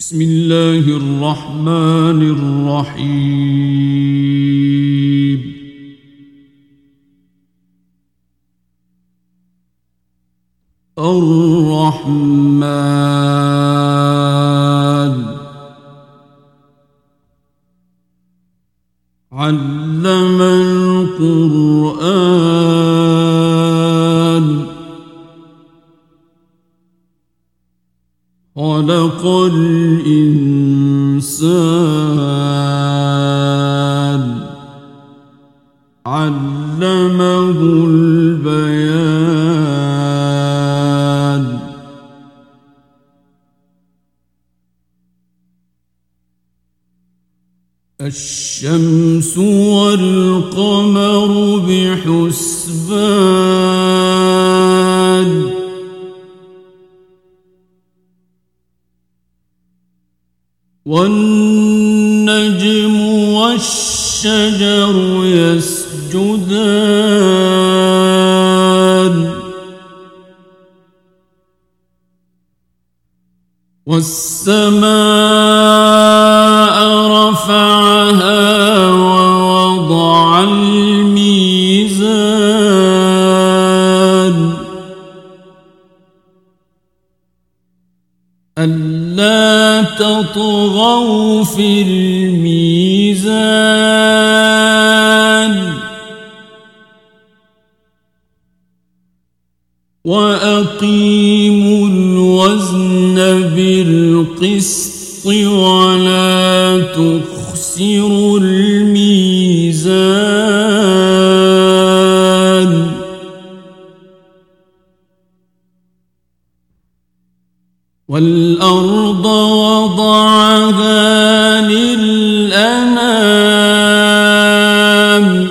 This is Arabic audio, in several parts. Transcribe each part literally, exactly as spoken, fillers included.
بسم الله الرحمن الرحيم. الرحمن علم القرآن خلق الإنسان علمه البيان. الشمس والقمر بحسبان والنجم والشجر يسجدان والسماء رفعها ووضع الميزان ألا تطغوا في الميزان وأقيموا الوزن بالقسط ولا تخسروا الميزان والأرض وضعها للأنام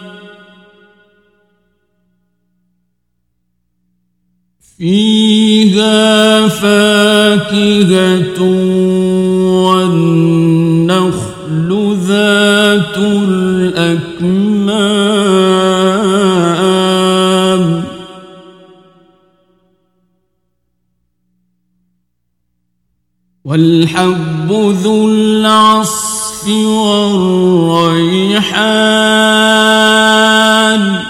فيها فاكهة والنخل ذات الأكمام والحب ذو العصف والريحان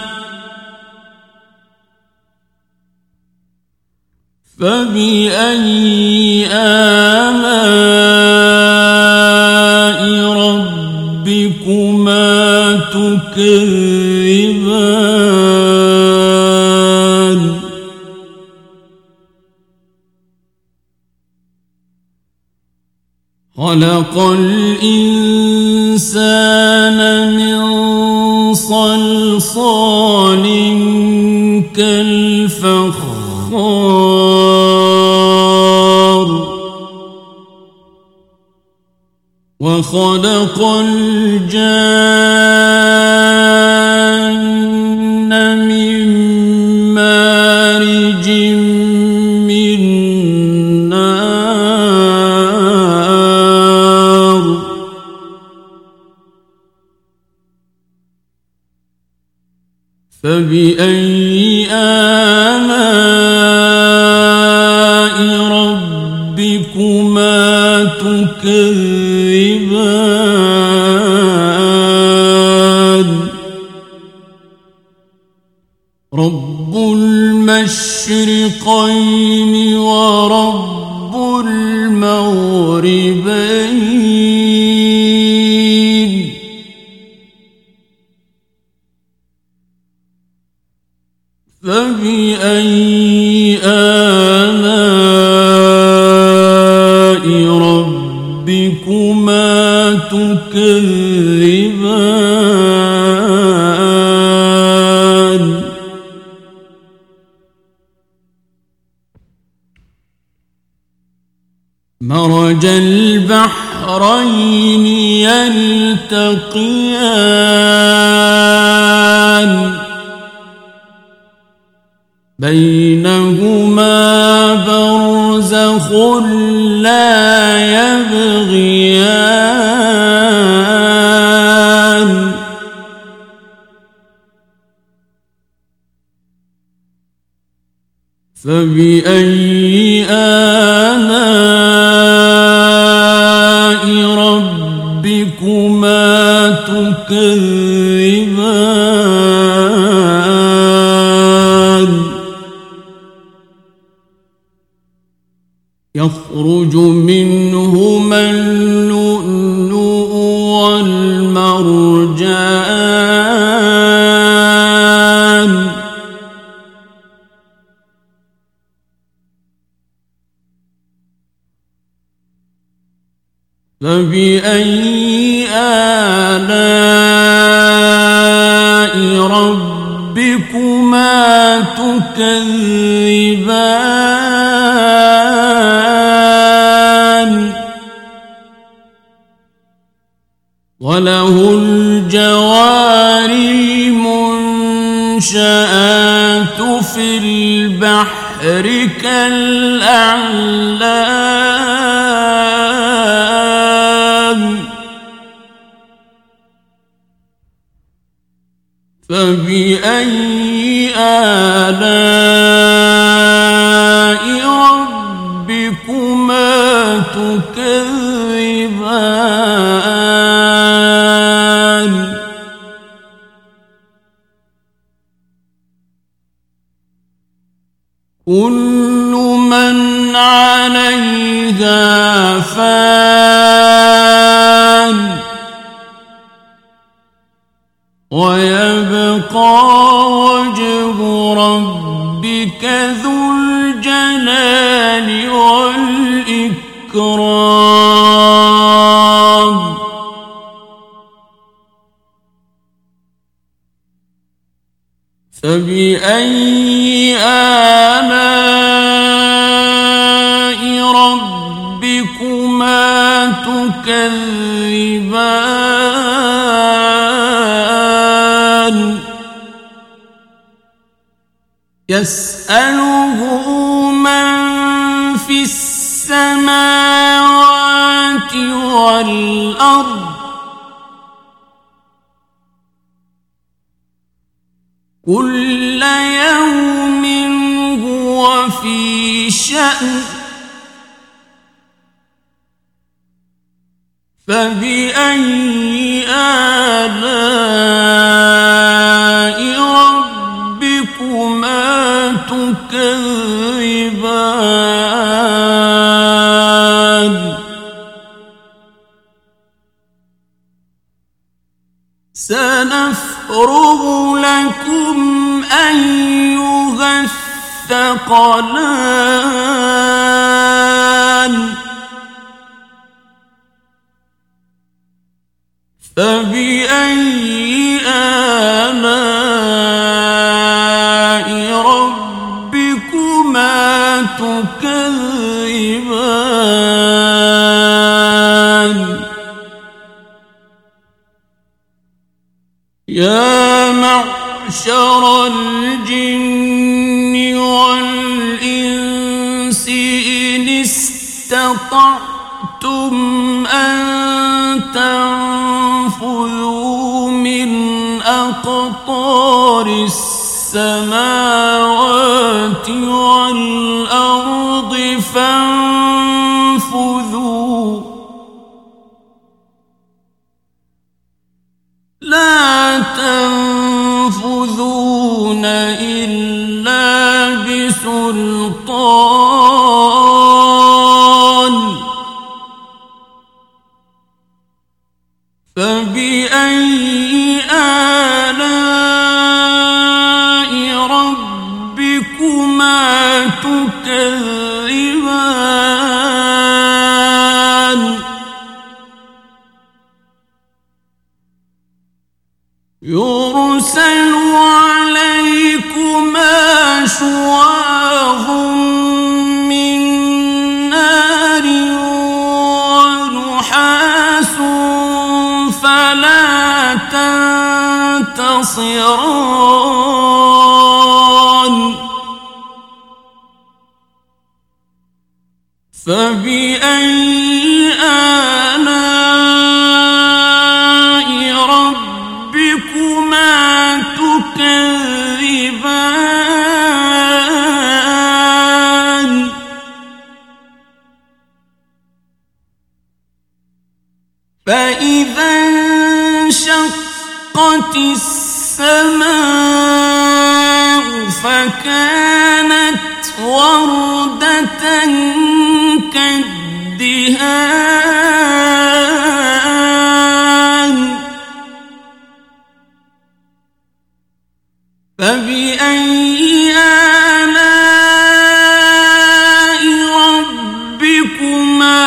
فبأي آلاء ربكما تكذبان خلق الإنسان من صلصال كالفخار وخلق الجان من مارج من نار فبأي آلاء ربكما تكذبان رب المشرقين ورب المغربين فبأي آلاء ربكما تكذبان مرج البحرين يلتقيان بينهما برزخ لا يبغيان فبأي آلاء ربكما تكذبان يخرج منهما اللؤلؤ والمرجان فبأي آلاء ربكما تكذبان وله الجوار المنشآت في البحر كالأعلام فبأي آلاء ربكما تكذبان كل من عليها فان ويبقى وجه ربك ذو الجلال والإكرام فبأي آلاء ربكما تكذبان يسأله من في السماوات والأرض كل يوم هو في شأن فبأي آلاء ربكما تكذبان سنفرغ لكم أيها الثقلان فبأي آلاء ربكما تكذبان يا معشر الجن والإنس إن استطعتم أن تنفذوا من أقطار السماوات والأرض فانفذوا لا تنفذون إلا بسلطان فبأي آلاء ربكما تكذبان يرسل عليكما شواظ من نار ونحاس فلا تنتصران فبأي آلاء ربكما تكذبان فإذا انشقت السماء فكانت وردة كالدهان فبأي آلاء ربكما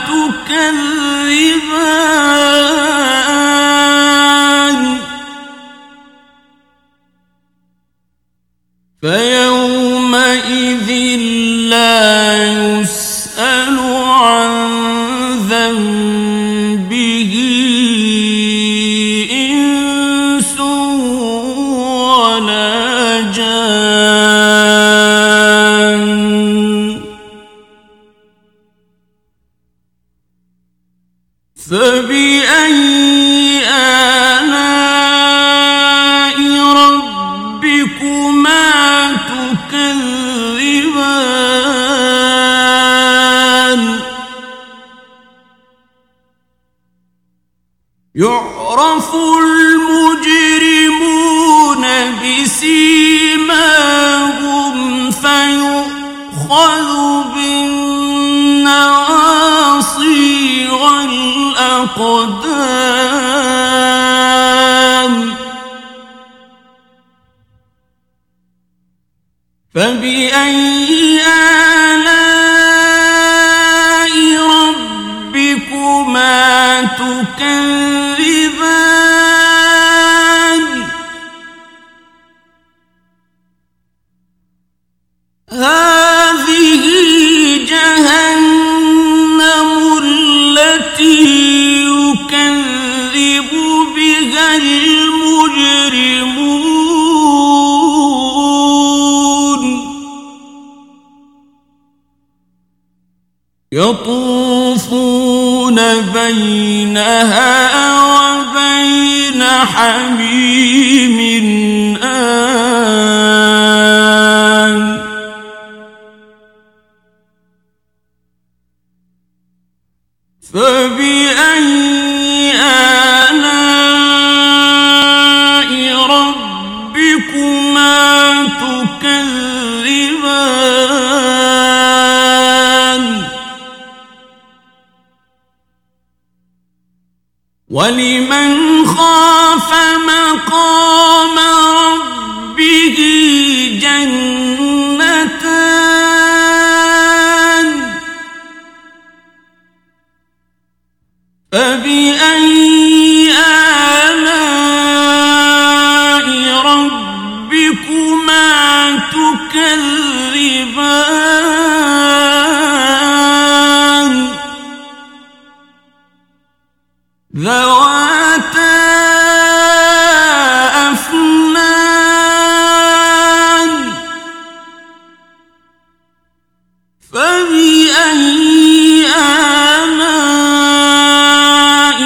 تكذبان فيومئذ لا يسأل عن ذنبه إنس ولا جان فبأي آلاء ربكما تكذبان يعرف المجرمون بسيماهم فيؤخذ بالنواصي والأقدام فبأي آلاء ربكما تكذبان هذه جهنم التي يكذب بها المجرمون يطوفون بينها وبين حميم آن فبأي آلاء ربكما تكذبان ولمن خاف مقام ربه جنتان فبأي آلاء ربكما تكذبان ذواتا أفنان فبأي آلاء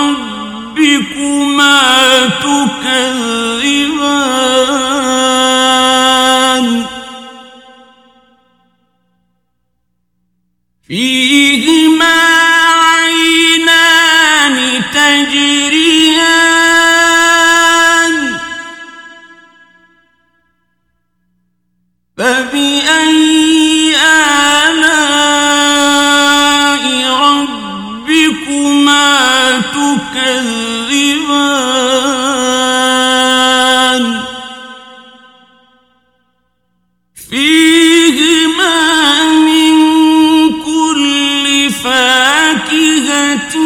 ربكما تكذبان فيهما عينان تجريان فبأي آلاء ربكما تكذبان فيهما من كل فاكهة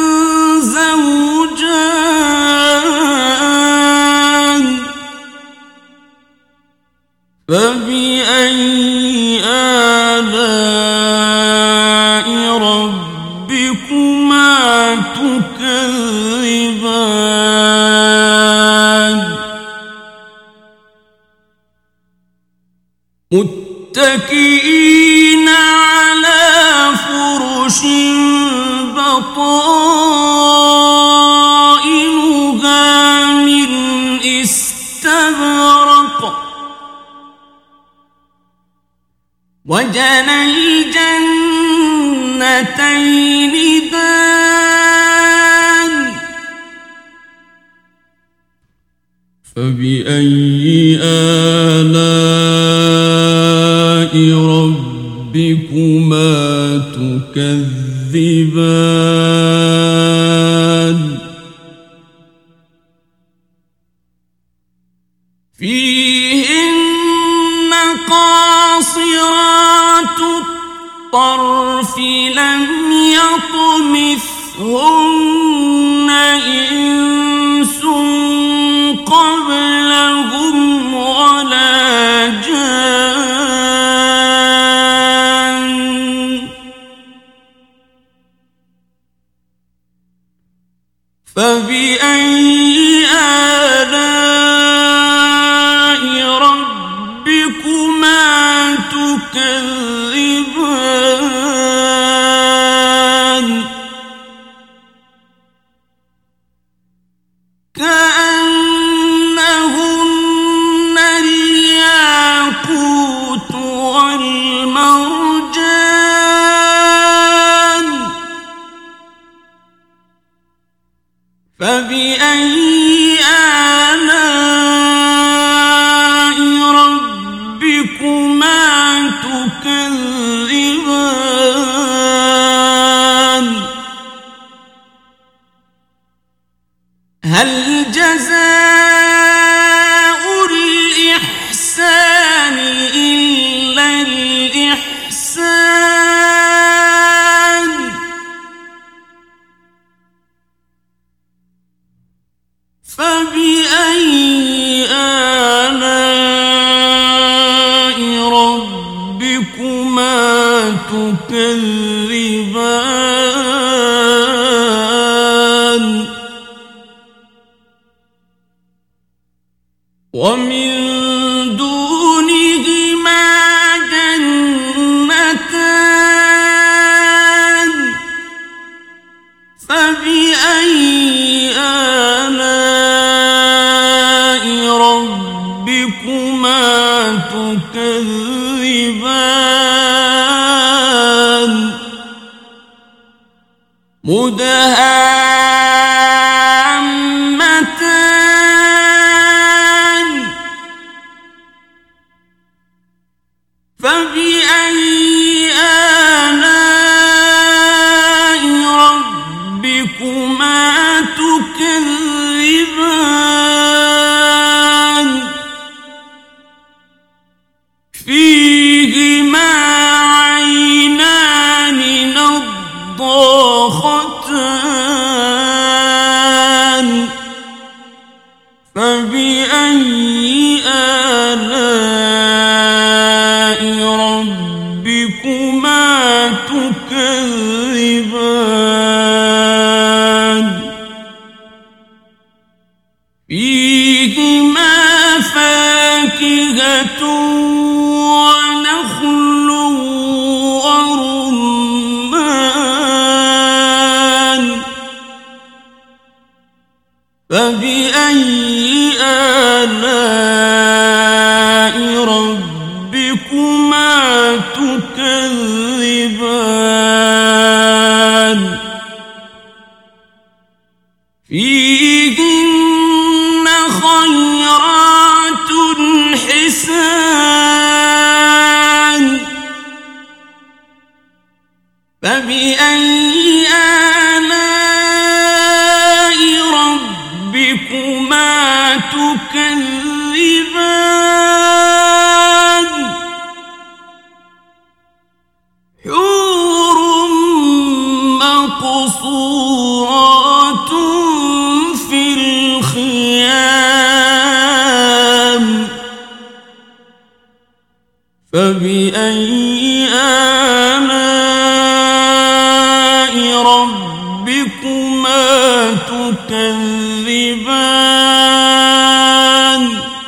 زوجان فبأي آلاء ربكما تكذبان متكئين على فرش بطائنها من استبرق وجنى الجنتين دان فبأي آلاء ربكما تكذبان فيهن قاصرات الطرف لم يطمثهن إنس قبلهم ولا جان فبأي آلاء ربكما تكذبان كأنهن الياقوت والمرجان فبأي آلاء ربكما تكذبان هل جزاء الإحسان إلا الإحسان فبأي آلاء ربكما تكذبان ومن دونهما جنتان فبأي آلاء ربكما تكذبان مدهامتان فبأي آلاء ربكما تكذبان فيهما عينان نضاختان فبأي آلاء ربكما تكذبان فيهما فاكهة ونخل ورمان فبأي آلاء ربكما تكذبان فيهن خيرات حسان فبأي آلاء ربكما تكذبان حور مقصورات في الخيام فبأي آلاء ربكما تكذبان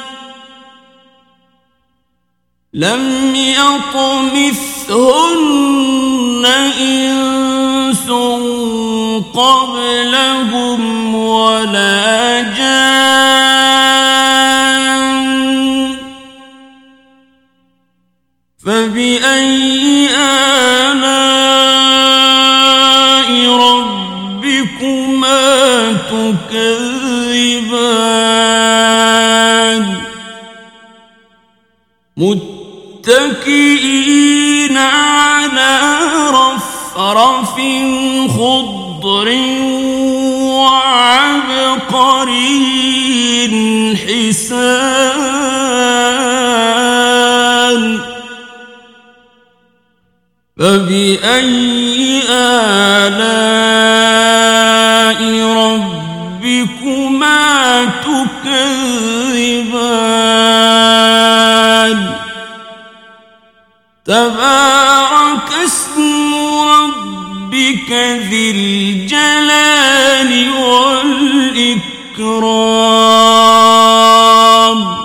لم يطمثهن إنس قبلهم ولا جان فبأي آلاء ربكما تكذبان متكئين على رفرف خضر وعبقري حسان فبأي آلاء ربكما تكذبان تبارك اسم ربك ذي الجلال والإكرام